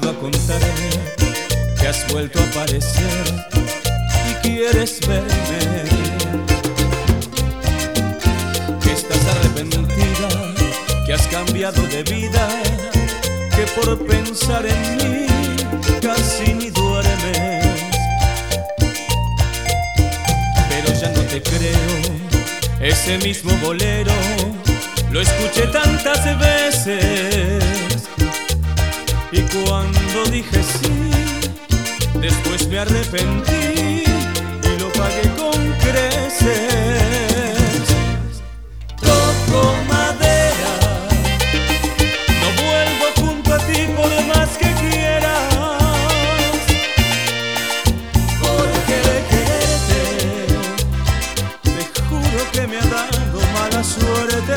venido a contarme que has vuelto a aparecer y quieres verme, que estás arrepentida, que has cambiado de vida, que por pensar en mí casi ni duermes. Pero ya no te creo, ese mismo bolero lo escuché tantas veces, y cuando dije sí, después me arrepentí y lo pagué con creces. Toco madera, no vuelvo junto a ti por más que quieras, porque de quererte te juro que me ha dado mala suerte.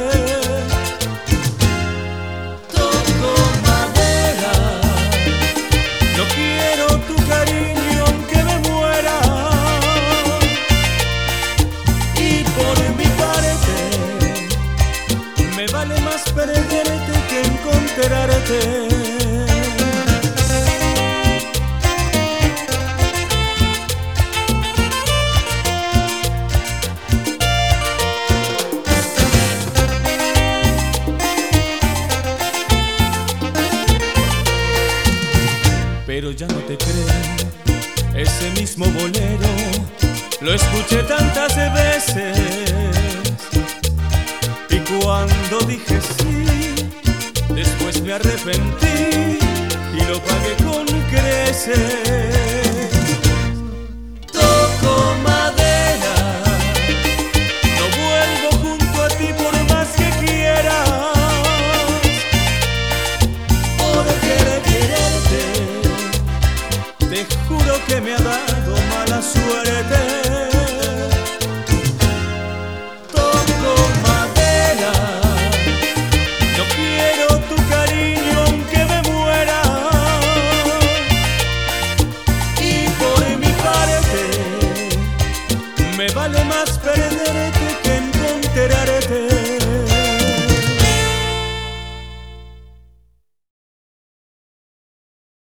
Toco madera, no quiero tu cariño aunque me muera, y por mi parte me vale más perderte que encontrarte. Pero ya no te creo, ese mismo bolero lo escuché tantas veces, y cuando dije sí, después me arrepentí y lo pagué con creces. Toco madera, no vuelvo junto a ti por más que quieras, porque de quererte te juro que me ha dado mala suerte. Toco madera, no quiero tu cariño aunque me muera, y por mi parte me vale más perderte que encontrar.